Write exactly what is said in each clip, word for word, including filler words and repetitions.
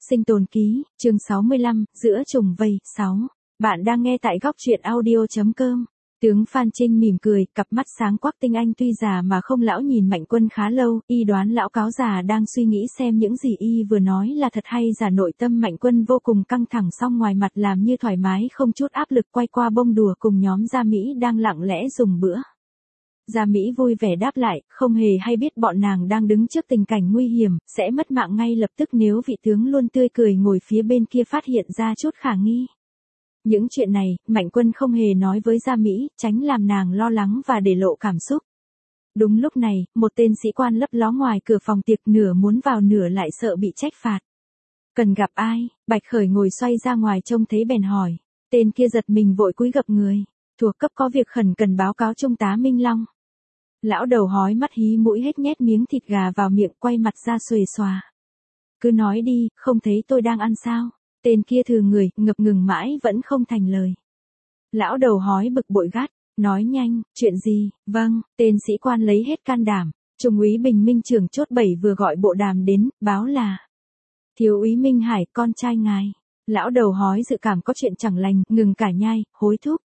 Sinh tồn ký, chương sáu mươi lăm, giữa trùng vây, sáu. Bạn đang nghe tại góc truyện audio.com. Tướng Phan Trinh mỉm cười, cặp mắt sáng quắc tinh anh tuy già mà không lão nhìn Mạnh Quân khá lâu, y đoán lão cáo già đang suy nghĩ xem những gì y vừa nói là thật hay giả. Nội tâm Mạnh Quân vô cùng căng thẳng, song ngoài mặt làm như thoải mái không chút áp lực, quay qua bông đùa cùng nhóm Gia Mỹ đang lặng lẽ dùng bữa. Gia Mỹ vui vẻ đáp lại, không hề hay biết bọn nàng đang đứng trước tình cảnh nguy hiểm, sẽ mất mạng ngay lập tức nếu vị tướng luôn tươi cười ngồi phía bên kia phát hiện ra chút khả nghi. Những chuyện này, Mạnh Quân không hề nói với Gia Mỹ, tránh làm nàng lo lắng và để lộ cảm xúc. Đúng lúc này, một tên sĩ quan lấp ló ngoài cửa phòng tiệc, nửa muốn vào nửa lại sợ bị trách phạt. Cần gặp ai? Bạch Khởi ngồi xoay ra ngoài trông thấy bèn hỏi. Tên kia giật mình vội cúi gập người. Thuộc cấp có việc khẩn cần báo cáo Trung tá Minh Long. Lão đầu hói mắt hí mũi hết nhét miếng thịt gà vào miệng, quay mặt ra xuề xòa. Cứ nói đi, không thấy tôi đang ăn sao? Tên kia thừ người, ngập ngừng mãi vẫn không thành lời. Lão đầu hói bực bội gắt, nói nhanh, chuyện gì? Vâng, tên sĩ quan lấy hết can đảm. Trung úy Bình Minh trưởng chốt bảy vừa gọi bộ đàm đến, báo là thiếu úy Minh Hải, con trai ngài. Lão đầu hói dự cảm có chuyện chẳng lành, ngừng cả nhai, hối thúc.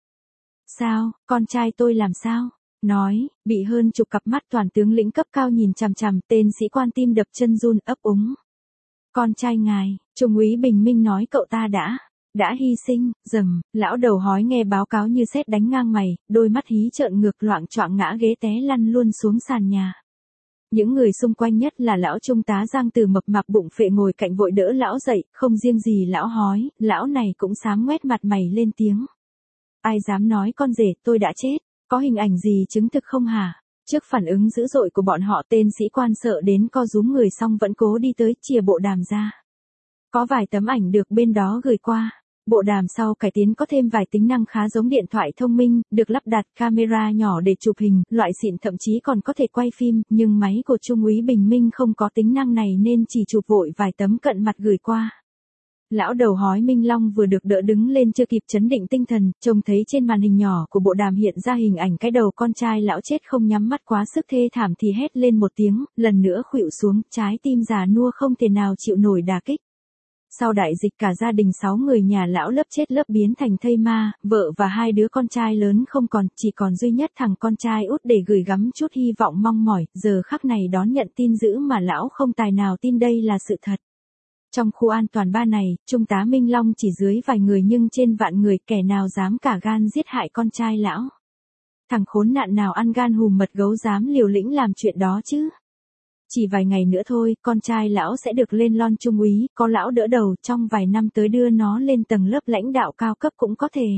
Sao, con trai tôi làm sao? Nói, bị hơn chục cặp mắt toàn tướng lĩnh cấp cao nhìn chằm chằm, tên sĩ quan tim đập chân run ấp úng. Con trai ngài, Trung úy Bình Minh nói cậu ta đã, đã hy sinh. Rầm, lão đầu hói nghe báo cáo như sét đánh ngang mày, đôi mắt hí trợn ngược, loạng choạng ngã ghế té lăn luôn xuống sàn nhà. Những người xung quanh nhất là lão trung tá Giang Từ mập mạp bụng phệ ngồi cạnh vội đỡ lão dậy, không riêng gì lão hói, lão này cũng xám ngoét mặt mày lên tiếng. Ai dám nói con rể tôi đã chết? Có hình ảnh gì chứng thực không hả? Trước phản ứng dữ dội của bọn họ, tên sĩ quan sợ đến co rúm người xong vẫn cố đi tới chìa bộ đàm ra. Có vài tấm ảnh được bên đó gửi qua. Bộ đàm sau cải tiến có thêm vài tính năng khá giống điện thoại thông minh, được lắp đặt camera nhỏ để chụp hình, loại xịn thậm chí còn có thể quay phim, nhưng máy của Trung úy Bình Minh không có tính năng này nên chỉ chụp vội vài tấm cận mặt gửi qua. Lão đầu hói Minh Long vừa được đỡ đứng lên chưa kịp trấn định tinh thần, trông thấy trên màn hình nhỏ của bộ đàm hiện ra hình ảnh cái đầu con trai lão chết không nhắm mắt quá sức thê thảm thì hét lên một tiếng, lần nữa khuỵu xuống, trái tim già nua không thể nào chịu nổi đả kích. Sau đại dịch cả gia đình sáu người nhà lão lớp chết lớp biến thành thây ma, vợ và hai đứa con trai lớn không còn, chỉ còn duy nhất thằng con trai út để gửi gắm chút hy vọng mong mỏi, giờ khắc này đón nhận tin dữ mà lão không tài nào tin đây là sự thật. Trong khu an toàn ba này, Trung tá Minh Long chỉ dưới vài người nhưng trên vạn người, kẻ nào dám cả gan giết hại con trai lão. Thằng khốn nạn nào ăn gan hùm mật gấu dám liều lĩnh làm chuyện đó chứ? Chỉ vài ngày nữa thôi, con trai lão sẽ được lên lon trung úy, có lão đỡ đầu, trong vài năm tới đưa nó lên tầng lớp lãnh đạo cao cấp cũng có thể.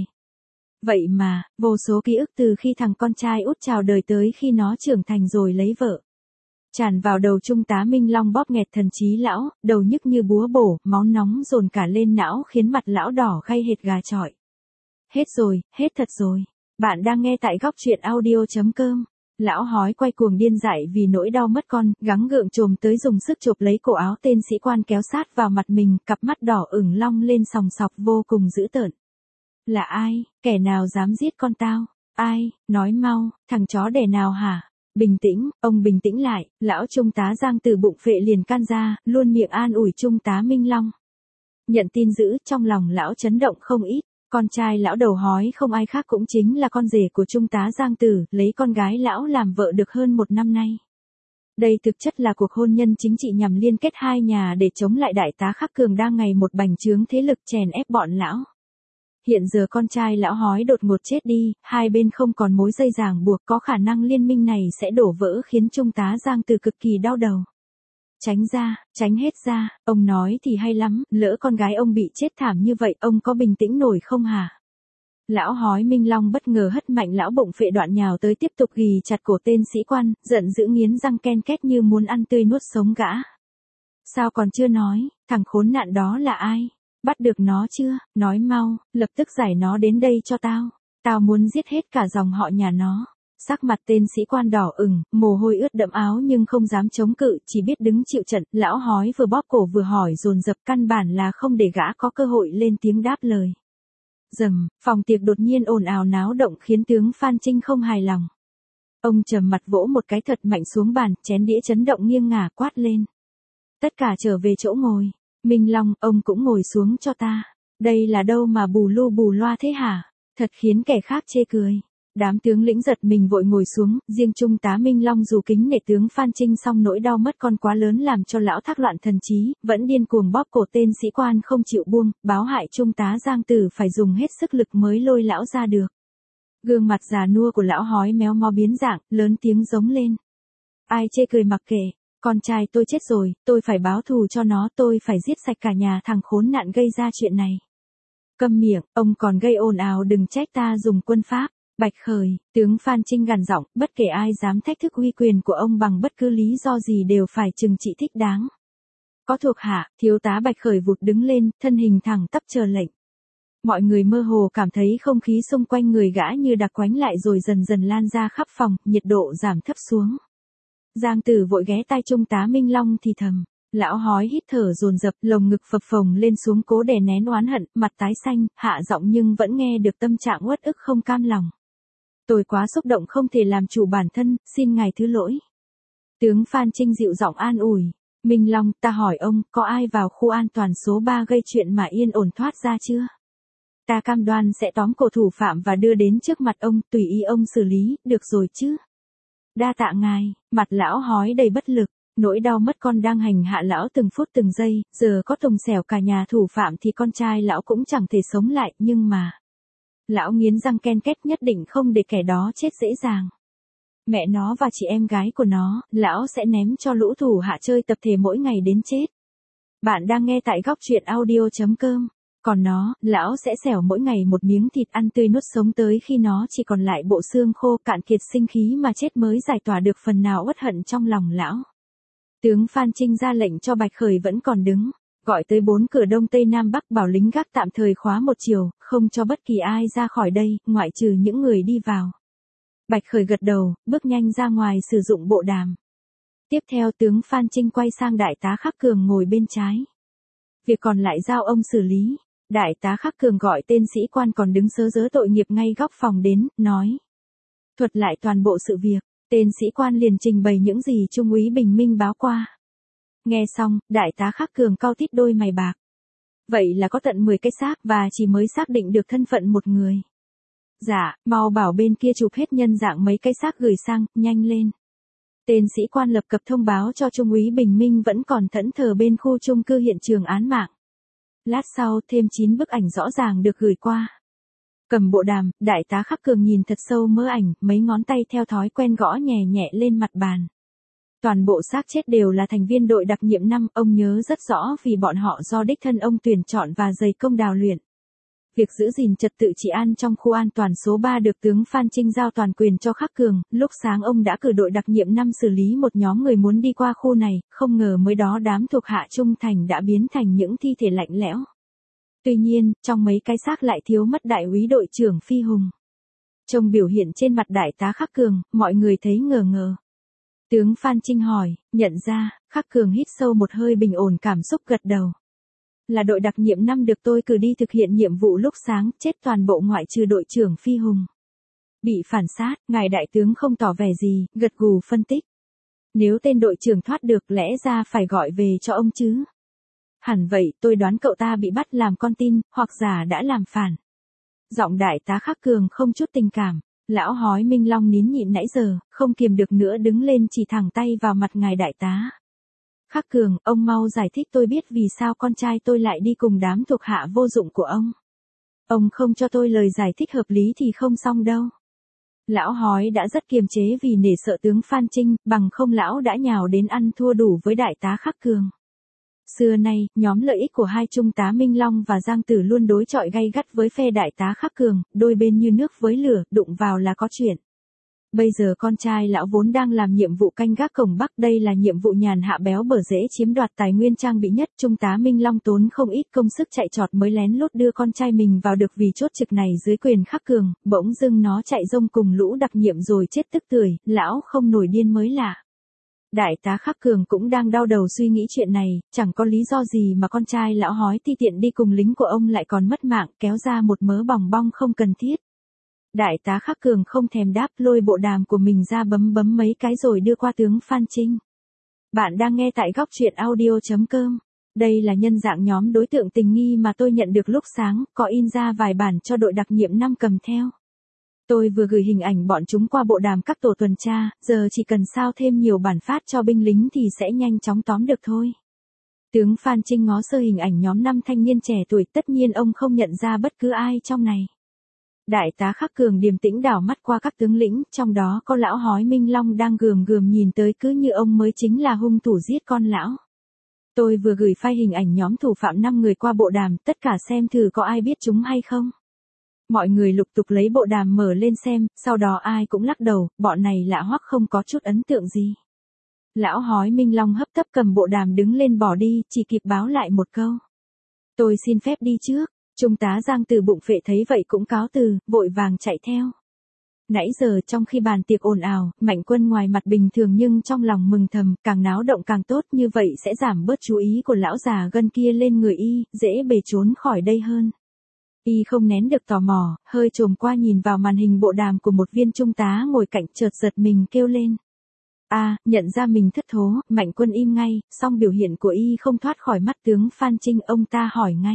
Vậy mà, vô số ký ức từ khi thằng con trai út chào đời tới khi nó trưởng thành rồi lấy vợ. Tràn vào đầu Trung tá Minh Long bóp nghẹt thần trí lão, đầu nhức như búa bổ, máu nóng dồn cả lên não khiến mặt lão đỏ gay hệt gà chọi. Hết rồi, hết thật rồi. Bạn đang nghe tại góc truyện audio.com. Lão hói quay cuồng điên dại vì nỗi đau mất con, gắng gượng trồm tới dùng sức chộp lấy cổ áo tên sĩ quan kéo sát vào mặt mình, cặp mắt đỏ ửng long lên sòng sọc vô cùng dữ tợn. Là ai? Kẻ nào dám giết con tao? Ai? Nói mau, thằng chó đẻ nào hả? Bình tĩnh, ông bình tĩnh lại, lão trung tá Giang Từ bụng phệ liền can ra, luôn miệng an ủi Trung tá Minh Long. Nhận tin dữ, trong lòng lão chấn động không ít, con trai lão đầu hói không ai khác cũng chính là con rể của Trung tá Giang Từ, lấy con gái lão làm vợ được hơn một năm nay. Đây thực chất là cuộc hôn nhân chính trị nhằm liên kết hai nhà để chống lại đại tá Khắc Cường đang ngày một bành trướng thế lực chèn ép bọn lão. Hiện giờ con trai lão hói đột ngột chết đi, hai bên không còn mối dây ràng buộc, có khả năng liên minh này sẽ đổ vỡ khiến Trung tá Giang Từ cực kỳ đau đầu. Tránh ra, tránh hết ra, ông nói thì hay lắm, lỡ con gái ông bị chết thảm như vậy, ông có bình tĩnh nổi không hả? Lão hói Minh Long bất ngờ hất mạnh lão bụng phệ đoạn nhào tới tiếp tục ghì chặt cổ tên sĩ quan, giận dữ nghiến răng ken két như muốn ăn tươi nuốt sống gã. Sao còn chưa nói, thằng khốn nạn đó là ai? Bắt được nó chưa? Nói mau, lập tức giải nó đến đây cho tao. Tao muốn giết hết cả dòng họ nhà nó. Sắc mặt tên sĩ quan đỏ ửng, mồ hôi ướt đẫm áo nhưng không dám chống cự, chỉ biết đứng chịu trận. Lão hói vừa bóp cổ vừa hỏi dồn dập, căn bản là không để gã có cơ hội lên tiếng đáp lời. Rầm, phòng tiệc đột nhiên ồn ào náo động khiến tướng Phan Trinh không hài lòng. Ông trầm mặt vỗ một cái thật mạnh xuống bàn, chén đĩa chấn động nghiêng ngả quát lên. Tất cả trở về chỗ ngồi. Minh Long, ông cũng ngồi xuống cho ta. Đây là đâu mà bù lu bù loa thế hả? Thật khiến kẻ khác chê cười. Đám tướng lĩnh giật mình vội ngồi xuống, riêng Trung tá Minh Long dù kính nể tướng Phan Trinh song nỗi đau mất con quá lớn làm cho lão thác loạn thần trí, vẫn điên cuồng bóp cổ tên sĩ quan không chịu buông, báo hại Trung tá Giang Tử phải dùng hết sức lực mới lôi lão ra được. Gương mặt già nua của lão hói méo mó biến dạng, lớn tiếng giống lên. Ai chê cười mặc kệ, con trai tôi chết rồi, tôi phải báo thù cho nó, tôi phải giết sạch cả nhà thằng khốn nạn gây ra chuyện này. Câm miệng, ông còn gây ồn ào đừng trách ta dùng quân pháp. Bạch Khởi, tướng Phan Trinh gằn giọng, bất kể ai dám thách thức uy quyền của ông bằng bất cứ lý do gì đều phải trừng trị thích đáng. Có thuộc hạ, thiếu tá Bạch Khởi vụt đứng lên, thân hình thẳng tắp chờ lệnh. Mọi người mơ hồ cảm thấy không khí xung quanh người gã như đặc quánh lại rồi dần dần lan ra khắp phòng, nhiệt độ giảm thấp xuống. Giang Tử vội ghé tai Trung tá Minh Long thì thầm. Lão hói hít thở dồn dập, lồng ngực phập phồng lên xuống cố đè nén oán hận, mặt tái xanh, hạ giọng nhưng vẫn nghe được tâm trạng uất ức không cam lòng. Tôi quá xúc động không thể làm chủ bản thân, xin ngài thứ lỗi. Tướng Phan Trinh dịu giọng an ủi. Minh Long, ta hỏi ông, có ai vào khu an toàn số ba gây chuyện mà yên ổn thoát ra chưa? Ta cam đoan sẽ tóm cổ thủ phạm và đưa đến trước mặt ông, tùy ý ông xử lý, được rồi chứ? Đa tạ ngài, mặt lão hói đầy bất lực. Nỗi đau mất con đang hành hạ lão từng phút từng giây, giờ có tùng xẻo cả nhà thủ phạm thì con trai lão cũng chẳng thể sống lại, nhưng mà... Lão nghiến răng ken két nhất định không để kẻ đó chết dễ dàng. Mẹ nó và chị em gái của nó, lão sẽ ném cho lũ thủ hạ chơi tập thể mỗi ngày đến chết. Bạn đang nghe tại góc truyện audio chấm com. Còn nó, lão sẽ xẻo mỗi ngày một miếng thịt ăn tươi nuốt sống tới khi nó chỉ còn lại bộ xương khô cạn kiệt sinh khí mà chết mới giải tỏa được phần nào uất hận trong lòng lão. Tướng Phan Trinh ra lệnh cho Bạch Khởi vẫn còn đứng, gọi tới bốn cửa đông tây nam bắc bảo lính gác tạm thời khóa một chiều, không cho bất kỳ ai ra khỏi đây, ngoại trừ những người đi vào. Bạch Khởi gật đầu, bước nhanh ra ngoài sử dụng bộ đàm. Tiếp theo tướng Phan Trinh quay sang đại tá Khắc Cường ngồi bên trái. Việc còn lại giao ông xử lý. Đại tá Khắc Cường gọi tên sĩ quan còn đứng sớ rớ tội nghiệp ngay góc phòng đến, nói. Thuật lại toàn bộ sự việc. Tên sĩ quan liền trình bày những gì Trung úy Bình Minh báo qua. Nghe xong, đại tá Khắc Cường cau tít đôi mày bạc. Vậy là có tận mười cái xác và chỉ mới xác định được thân phận một người. Dạ, mau bảo bên kia chụp hết nhân dạng mấy cái xác gửi sang, nhanh lên. Tên sĩ quan lập cập thông báo cho Trung úy Bình Minh vẫn còn thẫn thờ bên khu chung cư hiện trường án mạng. Lát sau, thêm chín bức ảnh rõ ràng được gửi qua. Cầm bộ đàm, đại tá Khắc Cường nhìn thật sâu mớ ảnh, mấy ngón tay theo thói quen gõ nhẹ nhẹ lên mặt bàn. Toàn bộ xác chết đều là thành viên đội đặc nhiệm năm, ông nhớ rất rõ vì bọn họ do đích thân ông tuyển chọn và dày công đào luyện. Việc giữ gìn trật tự trị an trong khu an toàn số ba được tướng Phan Trinh giao toàn quyền cho Khắc Cường, lúc sáng ông đã cử đội đặc nhiệm năm xử lý một nhóm người muốn đi qua khu này, không ngờ mới đó đám thuộc hạ trung thành đã biến thành những thi thể lạnh lẽo. Tuy nhiên, trong mấy cái xác lại thiếu mất đại úy đội trưởng Phi Hùng. Trông biểu hiện trên mặt đại tá Khắc Cường, mọi người thấy ngờ ngờ. Tướng Phan Trinh hỏi, nhận ra, Khắc Cường hít sâu một hơi bình ổn cảm xúc gật đầu. Là đội đặc nhiệm năm được tôi cử đi thực hiện nhiệm vụ lúc sáng, chết toàn bộ ngoại trừ đội trưởng Phi Hùng. Bị phản sát, ngài đại tướng không tỏ vẻ gì, gật gù phân tích. Nếu tên đội trưởng thoát được lẽ ra phải gọi về cho ông chứ. Hẳn vậy, tôi đoán cậu ta bị bắt làm con tin, hoặc giả đã làm phản. Giọng đại tá Khắc Cường không chút tình cảm. Lão hói Minh Long nín nhịn nãy giờ, không kiềm được nữa đứng lên chỉ thẳng tay vào mặt ngài đại tá. Khắc Cường, ông mau giải thích tôi biết vì sao con trai tôi lại đi cùng đám thuộc hạ vô dụng của ông. Ông không cho tôi lời giải thích hợp lý thì không xong đâu. Lão hói đã rất kiềm chế vì nể sợ tướng Phan Trinh, bằng không lão đã nhào đến ăn thua đủ với đại tá Khắc Cường. Xưa nay, nhóm lợi ích của hai trung tá Minh Long và Giang Tử luôn đối chọi gay gắt với phe đại tá Khắc Cường, đôi bên như nước với lửa, đụng vào là có chuyện. Bây giờ con trai lão vốn đang làm nhiệm vụ canh gác cổng Bắc, đây là nhiệm vụ nhàn hạ béo bở dễ chiếm đoạt tài nguyên trang bị nhất. Trung tá Minh Long tốn không ít công sức chạy trọt mới lén lút đưa con trai mình vào được vì chốt trực này dưới quyền Khắc Cường, bỗng dưng nó chạy rông cùng lũ đặc nhiệm rồi chết tức tưởi, lão không nổi điên mới lạ. Đại tá Khắc Cường cũng đang đau đầu suy nghĩ chuyện này, chẳng có lý do gì mà con trai lão hói ti tiện đi cùng lính của ông lại còn mất mạng, kéo ra một mớ bòng bong không cần thiết. Đại tá Khắc Cường không thèm đáp, lôi bộ đàm của mình ra bấm bấm mấy cái rồi đưa qua tướng Phan Trinh. Bạn đang nghe tại góc truyện audio chấm com. Đây là nhân dạng nhóm đối tượng tình nghi mà tôi nhận được lúc sáng, có in ra vài bản cho đội đặc nhiệm năm cầm theo. Tôi vừa gửi hình ảnh bọn chúng qua bộ đàm các tổ tuần tra, giờ chỉ cần sao thêm nhiều bản phát cho binh lính thì sẽ nhanh chóng tóm được thôi. Tướng Phan Trinh ngó sơ hình ảnh nhóm năm thanh niên trẻ tuổi, tất nhiên ông không nhận ra bất cứ ai trong này. Đại tá Khắc Cường điềm tĩnh đảo mắt qua các tướng lĩnh, trong đó có lão hói Minh Long đang gườm gườm nhìn tới cứ như ông mới chính là hung thủ giết con lão. Tôi vừa gửi file hình ảnh nhóm thủ phạm năm người qua bộ đàm, tất cả xem thử có ai biết chúng hay không. Mọi người lục tục lấy bộ đàm mở lên xem, sau đó ai cũng lắc đầu, bọn này lạ hoắc không có chút ấn tượng gì. Lão hói Minh Long hấp tấp cầm bộ đàm đứng lên bỏ đi, chỉ kịp báo lại một câu. Tôi xin phép đi trước. Trung tá Giang từ bụng phệ thấy vậy cũng cáo từ, vội vàng chạy theo. Nãy giờ trong khi bàn tiệc ồn ào, Mạnh Quân ngoài mặt bình thường nhưng trong lòng mừng thầm, càng náo động càng tốt, như vậy sẽ giảm bớt chú ý của lão già gân kia lên người y, dễ bề trốn khỏi đây hơn. Y không nén được tò mò, hơi trồm qua nhìn vào màn hình bộ đàm của một viên trung tá ngồi cạnh, chợt giật mình kêu lên. A, à, nhận ra mình thất thố, Mạnh Quân im ngay, song biểu hiện của y không thoát khỏi mắt tướng Phan Trinh, ông ta hỏi ngay.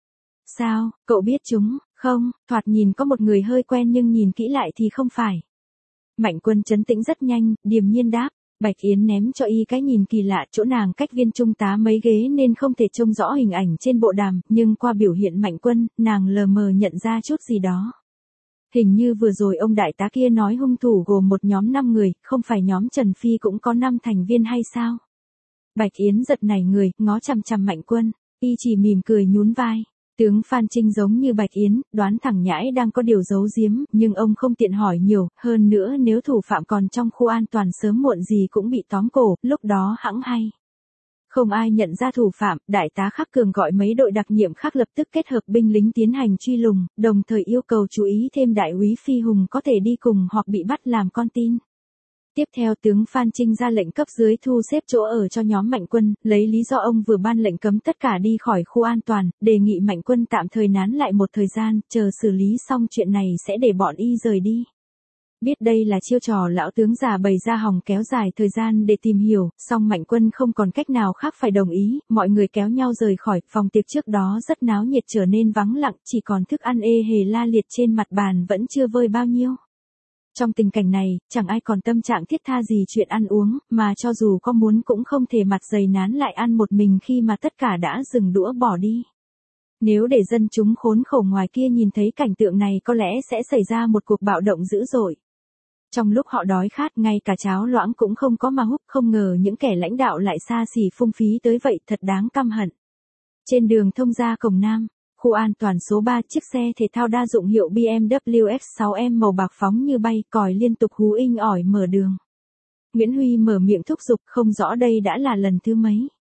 Sao, cậu biết chúng? Không, thoạt nhìn có một người hơi quen nhưng nhìn kỹ lại thì không phải. Mạnh Quân trấn tĩnh rất nhanh, điềm nhiên đáp. Bạch Yến ném cho y cái nhìn kỳ lạ, chỗ nàng cách viên trung tá mấy ghế nên không thể trông rõ hình ảnh trên bộ đàm, nhưng qua biểu hiện Mạnh Quân, nàng lờ mờ nhận ra chút gì đó. Hình như vừa rồi ông đại tá kia nói hung thủ gồm một nhóm năm người, không phải nhóm Trần Phi cũng có năm thành viên hay sao? Bạch Yến giật nảy người, ngó chằm chằm Mạnh Quân, y chỉ mỉm cười nhún vai. Tướng Phan Trinh giống như Bạch Yến, đoán thẳng nhãi đang có điều giấu giếm, nhưng ông không tiện hỏi nhiều, hơn nữa nếu thủ phạm còn trong khu an toàn sớm muộn gì cũng bị tóm cổ, lúc đó hẵng hay. Không ai nhận ra thủ phạm, đại tá Khắc Cường gọi mấy đội đặc nhiệm khác lập tức kết hợp binh lính tiến hành truy lùng, đồng thời yêu cầu chú ý thêm đại úy Phi Hùng có thể đi cùng hoặc bị bắt làm con tin. Tiếp theo tướng Phan Trinh ra lệnh cấp dưới thu xếp chỗ ở cho nhóm Mạnh Quân, lấy lý do ông vừa ban lệnh cấm tất cả đi khỏi khu an toàn, đề nghị Mạnh Quân tạm thời nán lại một thời gian, chờ xử lý xong chuyện này sẽ để bọn y rời đi. Biết đây là chiêu trò lão tướng già bày ra hòng kéo dài thời gian để tìm hiểu, song Mạnh Quân không còn cách nào khác phải đồng ý, mọi người kéo nhau rời khỏi, phòng tiệc trước đó rất náo nhiệt trở nên vắng lặng, chỉ còn thức ăn ê hề la liệt trên mặt bàn vẫn chưa vơi bao nhiêu. Trong tình cảnh này, chẳng ai còn tâm trạng thiết tha gì chuyện ăn uống, mà cho dù có muốn cũng không thể mặt dày nán lại ăn một mình khi mà tất cả đã dừng đũa bỏ đi. Nếu để dân chúng khốn khổ ngoài kia nhìn thấy cảnh tượng này có lẽ sẽ xảy ra một cuộc bạo động dữ dội. Trong lúc họ đói khát, ngay cả cháo loãng cũng không có mà húp, không ngờ những kẻ lãnh đạo lại xa xỉ phung phí tới vậy, thật đáng căm hận. Trên đường thông ra cổng Nam, khu an toàn số ba, chiếc xe thể thao đa dụng hiệu bê em vê X sáu M màu bạc phóng như bay, còi liên tục hú inh ỏi mở đường. Nguyễn Huy mở miệng thúc giục, không rõ đây đã là lần thứ mấy.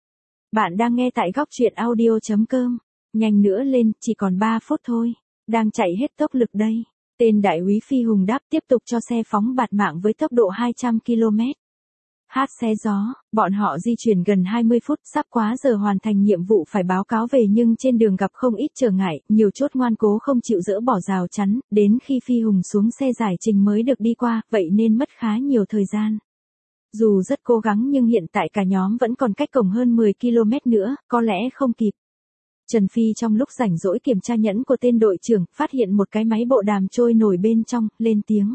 Bạn đang nghe tại góc truyện audio chấm com. Nhanh nữa lên, chỉ còn ba phút thôi. Đang chạy hết tốc lực đây. Tên đại úy Phi Hùng đáp, tiếp tục cho xe phóng bạt mạng với tốc độ hai trăm ki lô mét. Hát xé gió, bọn họ di chuyển gần hai mươi phút, sắp quá giờ hoàn thành nhiệm vụ phải báo cáo về, nhưng trên đường gặp không ít trở ngại, nhiều chốt ngoan cố không chịu dỡ bỏ rào chắn, đến khi Phi Hùng xuống xe giải trình mới được đi qua, vậy nên mất khá nhiều thời gian. Dù rất cố gắng nhưng hiện tại cả nhóm vẫn còn cách cổng hơn mười ki lô mét nữa, có lẽ không kịp. Trần Phi trong lúc rảnh rỗi kiểm tra nhẫn của tên đội trưởng, phát hiện một cái máy bộ đàm trôi nổi bên trong, lên tiếng.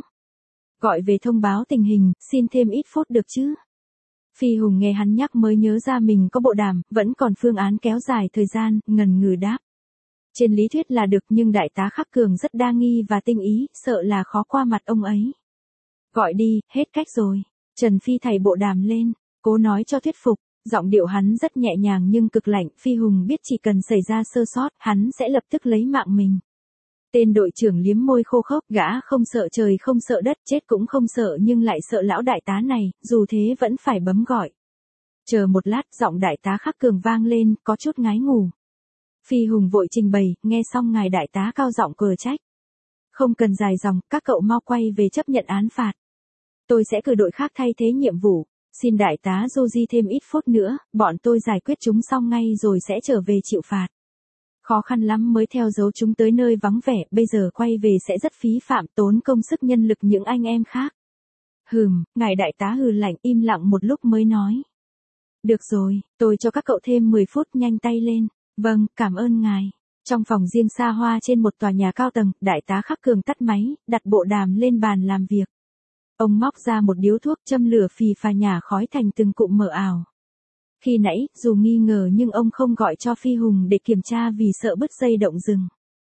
Gọi về thông báo tình hình, xin thêm ít phút được chứ? Phi Hùng nghe hắn nhắc mới nhớ ra mình có bộ đàm, vẫn còn phương án kéo dài thời gian, ngần ngừ đáp. Trên lý thuyết là được nhưng đại tá Khắc Cường rất đa nghi và tinh ý, sợ là khó qua mặt ông ấy. Gọi đi, hết cách rồi. Trần Phi thảy bộ đàm lên, cố nói cho thuyết phục. Giọng điệu hắn rất nhẹ nhàng nhưng cực lạnh, Phi Hùng biết chỉ cần xảy ra sơ sót, hắn sẽ lập tức lấy mạng mình. Tên đội trưởng liếm môi khô khốc, gã không sợ trời không sợ đất, chết cũng không sợ nhưng lại sợ lão đại tá này, dù thế vẫn phải bấm gọi. Chờ một lát, giọng đại tá Khắc Cường vang lên, có chút ngái ngủ. Phi Hùng vội trình bày, nghe xong ngài đại tá cao giọng cờ trách. Không cần dài dòng, các cậu mau quay về chấp nhận án phạt. Tôi sẽ cử đội khác thay thế nhiệm vụ. Xin đại tá Joji thêm ít phút nữa, bọn tôi giải quyết chúng xong ngay rồi sẽ trở về chịu phạt. Khó khăn lắm mới theo dấu chúng tới nơi vắng vẻ, bây giờ quay về sẽ rất phí phạm, tốn công sức nhân lực những anh em khác. Hừm, ngài đại tá hừ lạnh, im lặng một lúc mới nói. Được rồi, tôi cho các cậu thêm mười phút, nhanh tay lên. Vâng, cảm ơn ngài. Trong phòng riêng xa hoa trên một tòa nhà cao tầng, đại tá Khắc Cường tắt máy, đặt bộ đàm lên bàn làm việc. Ông móc ra một điếu thuốc, châm lửa phì phà nhả khói thành từng cụm mờ ảo. Khi nãy, dù nghi ngờ nhưng ông không gọi cho Phi Hùng để kiểm tra vì sợ bứt dây động rừng.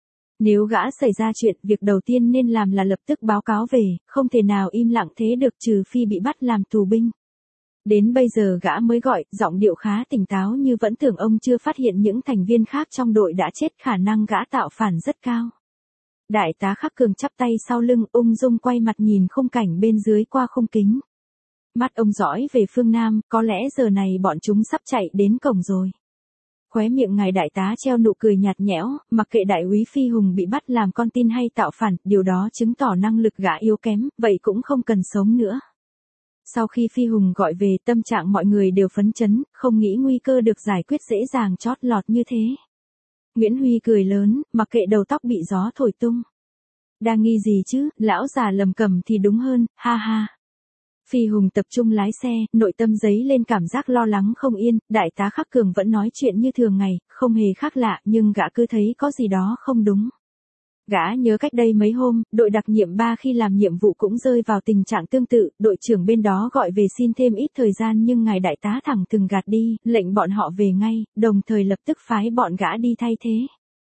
Nếu gã xảy ra chuyện, việc đầu tiên nên làm là lập tức báo cáo về, không thể nào im lặng thế được trừ phi bị bắt làm tù binh. Đến bây giờ gã mới gọi, giọng điệu khá tỉnh táo như vẫn tưởng ông chưa phát hiện những thành viên khác trong đội đã chết, khả năng gã tạo phản rất cao. Đại tá Khắc Cường chắp tay sau lưng, ung dung quay mặt nhìn khung cảnh bên dưới qua khung kính. Mắt ông dõi về phương Nam, có lẽ giờ này bọn chúng sắp chạy đến cổng rồi. Khóe miệng ngài đại tá treo nụ cười nhạt nhẽo, mặc kệ đại úy Phi Hùng bị bắt làm con tin hay tạo phản, điều đó chứng tỏ năng lực gã yếu kém, vậy cũng không cần sống nữa. Sau khi Phi Hùng gọi về, tâm trạng mọi người đều phấn chấn, không nghĩ nguy cơ được giải quyết dễ dàng chót lọt như thế. Nguyễn Huy cười lớn, mặc kệ đầu tóc bị gió thổi tung. Đang nghi gì chứ, lão già lầm cầm thì đúng hơn, ha ha. Phi Hùng tập trung lái xe, nội tâm dấy lên cảm giác lo lắng không yên, đại tá Khắc Cường vẫn nói chuyện như thường ngày, không hề khác lạ, nhưng gã cứ thấy có gì đó không đúng. Gã nhớ cách đây mấy hôm, đội đặc nhiệm ba khi làm nhiệm vụ cũng rơi vào tình trạng tương tự, đội trưởng bên đó gọi về xin thêm ít thời gian nhưng ngài đại tá thẳng thừng gạt đi, lệnh bọn họ về ngay, đồng thời lập tức phái bọn gã đi thay thế.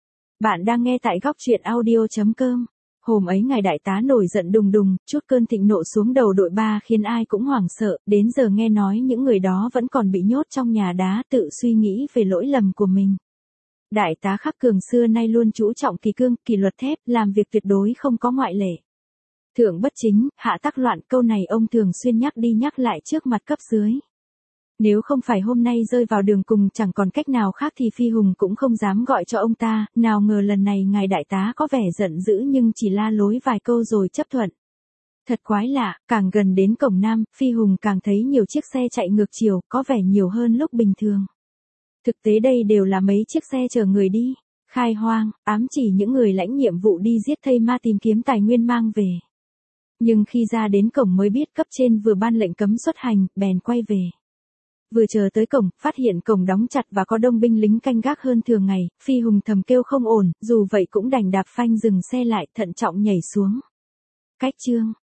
Bạn đang nghe tại góc truyện audio chấm com. Hôm ấy ngài đại tá nổi giận đùng đùng, chút cơn thịnh nộ xuống đầu đội ba khiến ai cũng hoảng sợ, đến giờ nghe nói những người đó vẫn còn bị nhốt trong nhà đá, tự suy nghĩ về lỗi lầm của mình. Đại tá Khắc Cường xưa nay luôn chú trọng kỳ cương, kỷ luật thép, làm việc tuyệt đối không có ngoại lệ. Thượng bất chính, hạ tắc loạn, câu này ông thường xuyên nhắc đi nhắc lại trước mặt cấp dưới. Nếu không phải hôm nay rơi vào đường cùng chẳng còn cách nào khác thì Phi Hùng cũng không dám gọi cho ông ta, nào ngờ lần này ngài đại tá có vẻ giận dữ nhưng chỉ la lối vài câu rồi chấp thuận. Thật quái lạ, càng gần đến cổng Nam, Phi Hùng càng thấy nhiều chiếc xe chạy ngược chiều, có vẻ nhiều hơn lúc bình thường. Thực tế đây đều là mấy chiếc xe chở người đi, khai hoang, ám chỉ những người lãnh nhiệm vụ đi giết thây ma tìm kiếm tài nguyên mang về. Nhưng khi ra đến cổng mới biết cấp trên vừa ban lệnh cấm xuất hành, bèn quay về. Vừa chờ tới cổng, phát hiện cổng đóng chặt và có đông binh lính canh gác hơn thường ngày, Phi Hùng thầm kêu không ổn, dù vậy cũng đành đạp phanh dừng xe lại, thận trọng nhảy xuống. Cách chương